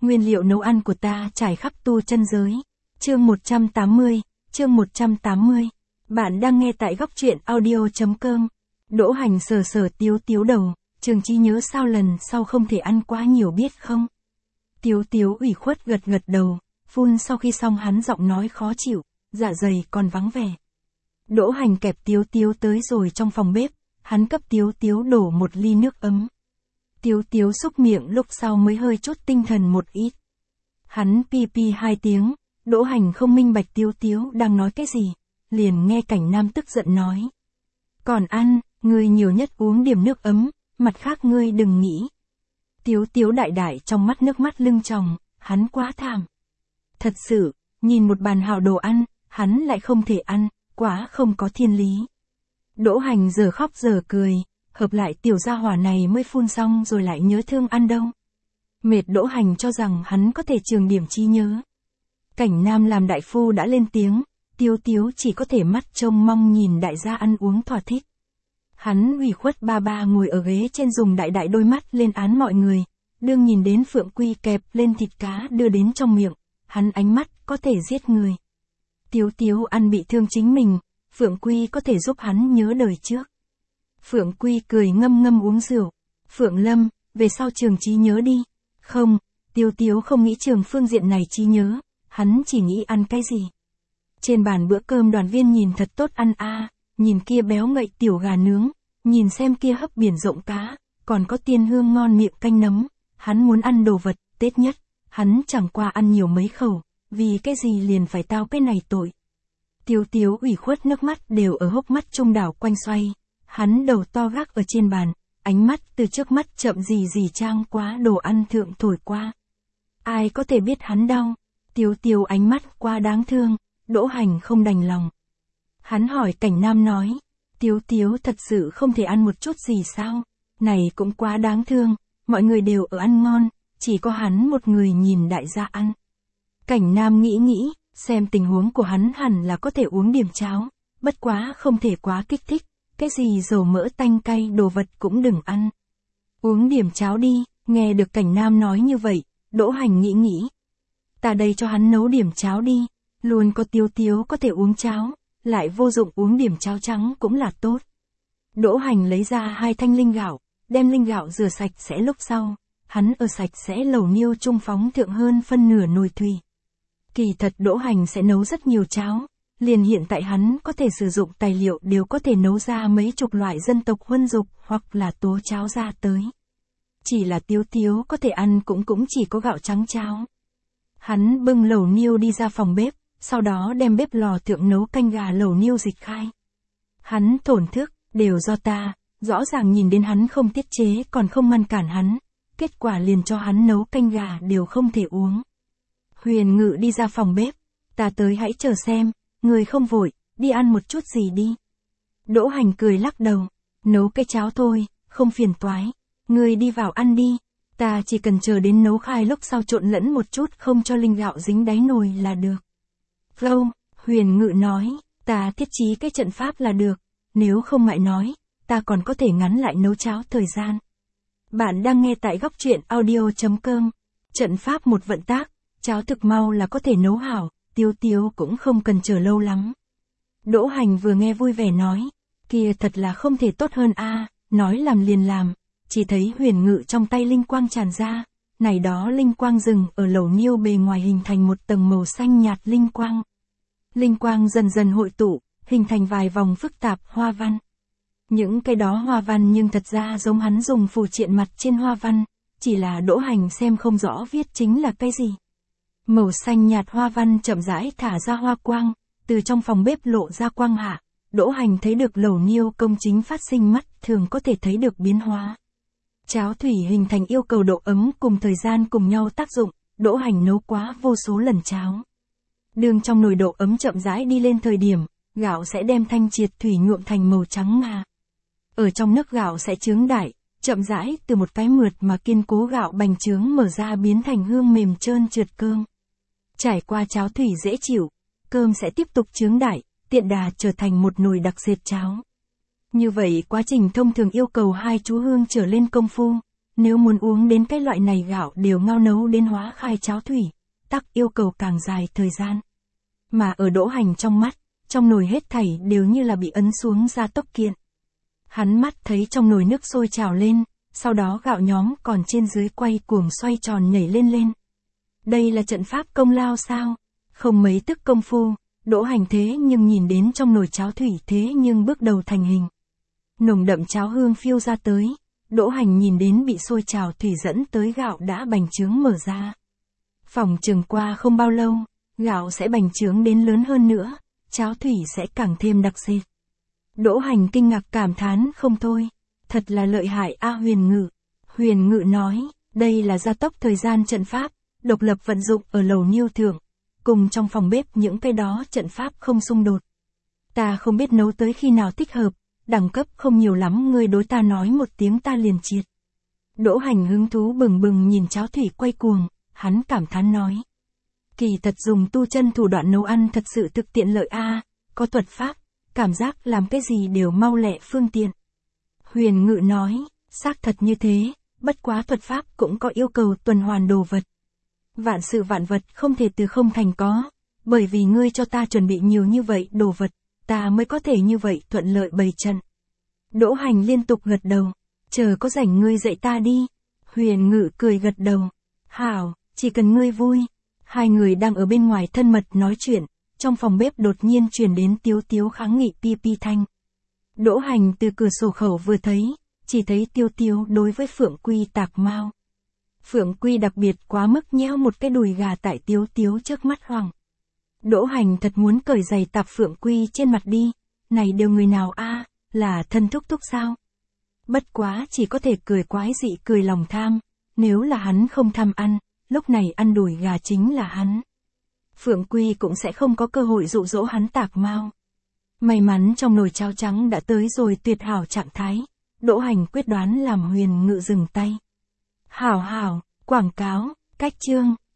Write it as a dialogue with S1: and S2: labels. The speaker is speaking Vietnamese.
S1: Nguyên liệu nấu ăn của ta trải khắp tu chân giới. Chương 180, chương 180. Bạn đang nghe tại góc truyện audio.com. Đỗ Hành sờ sờ Tiếu Tiếu đầu, Trường Trí nhớ sao lần sau không thể ăn quá nhiều biết không? Tiếu Tiếu ủy khuất gật gật đầu, phun sau khi xong hắn giọng nói khó chịu, dạ dày còn vắng vẻ. Đỗ Hành kẹp Tiếu Tiếu tới rồi trong phòng bếp, hắn cấp Tiếu Tiếu đổ một ly nước ấm. Tiếu Tiếu xúc miệng lúc sau mới hơi chút tinh thần một ít. Hắn pi pi 2 tiếng, Đỗ Hành không minh bạch Tiếu Tiếu đang nói cái gì, liền nghe Cảnh Nam tức giận nói. Còn ăn, ngươi nhiều nhất uống điểm nước ấm, mặt khác ngươi đừng nghĩ. Tiếu Tiếu đại đại trong mắt nước mắt lưng tròng, hắn quá thảm. Thật sự, nhìn một bàn hào đồ ăn, hắn lại không thể ăn, quá không có thiên lý. Đỗ Hành giờ khóc giờ cười, hợp lại tiểu gia hỏa này mới phun xong rồi lại nhớ thương ăn đâu. Mệt Đỗ Hành cho rằng hắn có thể trường điểm trí nhớ. Cảnh Nam làm đại phu đã lên tiếng, Tiếu Tiếu chỉ có thể mắt trông mong nhìn đại gia ăn uống thỏa thích. Hắn ủy khuất ba ba ngồi ở ghế trên dùng đại đại đôi mắt lên án mọi người, đương nhìn đến Phượng Quy kẹp lên thịt cá đưa đến trong miệng, hắn ánh mắt có thể giết người. Tiếu Tiếu ăn bị thương chính mình, Phượng Quy có thể giúp hắn nhớ đời trước. Phượng Quy cười ngâm ngâm uống rượu. Phượng Lâm, về sau Trường trí nhớ đi. Không, Tiếu Tiếu không nghĩ Trường phương diện này trí nhớ, hắn chỉ nghĩ ăn cái gì. Trên bàn bữa cơm đoàn viên nhìn thật tốt ăn nhìn kia béo ngậy tiểu gà nướng, nhìn xem kia hấp biển rộng cá, còn có tiên hương ngon miệng canh nấm, hắn muốn ăn đồ vật, Tết nhất, hắn chẳng qua ăn nhiều mấy khẩu, vì cái gì liền phải tao cái này tội. Tiếu Tiếu ủy khuất nước mắt đều ở hốc mắt trung đảo quanh xoay, hắn đầu to gác ở trên bàn, ánh mắt từ trước mắt chậm gì trang quá đồ ăn thượng thổi qua. Ai có thể biết hắn đau, Tiếu Tiếu ánh mắt quá đáng thương, Đỗ Hành không đành lòng. Hắn hỏi Cảnh Nam nói, Tiếu Tiếu thật sự không thể ăn một chút gì sao, này cũng quá đáng thương, mọi người đều ở ăn ngon, chỉ có hắn một người nhìn đại gia ăn. Cảnh Nam nghĩ, xem tình huống của hắn hẳn là có thể uống điểm cháo, bất quá không thể quá kích thích, cái gì dầu mỡ tanh cay đồ vật cũng đừng ăn. Uống điểm cháo đi, nghe được Cảnh Nam nói như vậy, Đỗ Hành nghĩ. Ta đây cho hắn nấu điểm cháo đi, luôn có Tiếu Tiếu có thể uống cháo, lại vô dụng uống điểm cháo trắng cũng là tốt. Đỗ Hành lấy ra 2 thanh linh gạo, đem linh gạo rửa sạch sẽ lúc sau, hắn ở sạch sẽ lẩu niêu trung phóng thượng hơn phân nửa nồi thủy. Kỳ thật Đỗ Hành sẽ nấu rất nhiều cháo, liền hiện tại hắn có thể sử dụng tài liệu đều có thể nấu ra mấy chục loại dân tộc huân dục hoặc là tố cháo ra tới. Chỉ là Tiếu Tiếu có thể ăn cũng chỉ có gạo trắng cháo. Hắn bưng lẩu niêu đi ra phòng bếp, sau đó đem bếp lò thượng nấu canh gà lẩu niêu dịch khai. Hắn thổn thức, đều do ta, rõ ràng nhìn đến hắn không tiết chế còn không ngăn cản hắn, kết quả liền cho hắn nấu canh gà đều không thể uống. Huyền Ngự đi ra phòng bếp, ta tới hãy chờ xem, người không vội, đi ăn một chút gì đi. Đỗ Hành cười lắc đầu, nấu cái cháo thôi, không phiền toái, người đi vào ăn đi, ta chỉ cần chờ đến nấu khai lúc sau trộn lẫn một chút không cho linh gạo dính đáy nồi là được. Vâng, Huyền Ngự nói, ta thiết trí cái trận pháp là được, nếu không ngại nói, ta còn có thể ngắn lại nấu cháo thời gian. Bạn đang nghe tại góc truyện audio.com, trận pháp một vận tác, cháo thực mau là có thể nấu hảo, Tiếu Tiếu cũng không cần chờ lâu lắm. Đỗ Hành vừa nghe vui vẻ nói, kia thật là không thể tốt hơn nói làm liền làm, chỉ thấy Huyền Ngự trong tay linh quang tràn ra, này đó linh quang rừng ở lẩu niêu bề ngoài hình thành một tầng màu xanh nhạt linh quang. Linh quang dần dần hội tụ, hình thành vài vòng phức tạp hoa văn. Những cái đó hoa văn nhưng thật ra giống hắn dùng phù triện mặt trên hoa văn, chỉ là Đỗ Hành xem không rõ viết chính là cái gì. Màu xanh nhạt hoa văn chậm rãi thả ra hoa quang, từ trong phòng bếp lộ ra quang hạ, Đỗ Hành thấy được lẩu niêu công chính phát sinh mắt thường có thể thấy được biến hóa. Cháo thủy hình thành yêu cầu độ ấm cùng thời gian cùng nhau tác dụng, Đỗ Hành nấu quá vô số lần cháo. Đường trong nồi độ ấm chậm rãi đi lên thời điểm, gạo sẽ đem thanh triệt thủy nhuộm thành màu trắng ngà. Ở trong nước gạo sẽ chướng đại, chậm rãi từ một cái mượt mà kiên cố gạo bành trướng mở ra biến thành hương mềm trơn trượt cơm. Trải qua cháo thủy dễ chịu, cơm sẽ tiếp tục chướng đại, tiện đà trở thành một nồi đặc dệt cháo. Như vậy quá trình thông thường yêu cầu 2 chú hương trở lên công phu, Nếu muốn uống đến cái loại này gạo đều ngao nấu đến hóa khai cháo thủy, tắc yêu cầu càng dài thời gian. Mà ở Đỗ Hành trong mắt, trong nồi hết thảy đều như là bị ấn xuống gia tốc kiện. Hắn mắt thấy trong nồi nước sôi trào lên, sau đó gạo nhóm còn trên dưới quay cuồng xoay tròn nhảy lên lên. Đây là trận pháp công lao sao? Không mấy tức công phu, Đỗ Hành thế nhưng nhìn đến trong nồi cháo thủy thế nhưng bước đầu thành hình. Nồng đậm cháo hương phiêu ra tới, Đỗ Hành nhìn đến bị sôi trào thủy dẫn tới gạo đã bành trướng mở ra. Phỏng chừng qua không bao lâu, gạo sẽ bành trướng đến lớn hơn nữa, cháo thủy sẽ càng thêm đặc sệt. Đỗ Hành kinh ngạc cảm thán không thôi, thật là lợi hại a Huyền Ngự. Huyền Ngự nói, đây là gia tốc thời gian trận pháp, độc lập vận dụng ở lầu Nhiêu thượng, cùng trong phòng bếp những cái đó trận pháp không xung đột. Ta không biết nấu tới khi nào thích hợp, đẳng cấp không nhiều lắm ngươi đối ta nói một tiếng ta liền triệt. Đỗ Hành hứng thú bừng bừng nhìn cháo thủy quay cuồng, hắn cảm thán nói. Kỳ thật dùng tu chân thủ đoạn nấu ăn thật sự thực tiện lợi a, có thuật pháp, cảm giác làm cái gì đều mau lẹ phương tiện. Huyền Ngự nói, xác thật như thế, bất quá thuật pháp cũng có yêu cầu tuần hoàn đồ vật. Vạn sự vạn vật không thể từ không thành có, bởi vì ngươi cho ta chuẩn bị nhiều như vậy đồ vật, ta mới có thể như vậy thuận lợi bày trận. Đỗ Hành liên tục gật đầu, chờ có rảnh ngươi dạy ta đi. Huyền Ngự cười gật đầu, hảo, chỉ cần ngươi vui. Hai người đang ở bên ngoài thân mật nói chuyện, trong phòng bếp đột nhiên truyền đến tiếu tiếu kháng nghị pi pi thanh. Đỗ Hành từ cửa sổ khẩu vừa thấy, chỉ thấy Tiêu Tiêu đối với Phượng Quy tạc mau. Phượng Quy đặc biệt quá mức nheo một cái đùi gà tại Tiếu Tiếu trước mắt hoàng. Đỗ Hành thật muốn cởi giày tạp Phượng Quy trên mặt đi, này đều người nào a, là thân thúc thúc sao? Bất quá chỉ có thể cười quái dị cười lòng tham, nếu là hắn không tham ăn, lúc này ăn đùi gà chính là hắn. Phượng Quy cũng sẽ không có cơ hội dụ dỗ hắn tạc mau. May mắn trong nồi cháo trắng đã tới rồi tuyệt hảo trạng thái, Đỗ Hành quyết đoán làm Huyền Ngự dừng tay. Hảo hảo, quảng cáo, cách chương.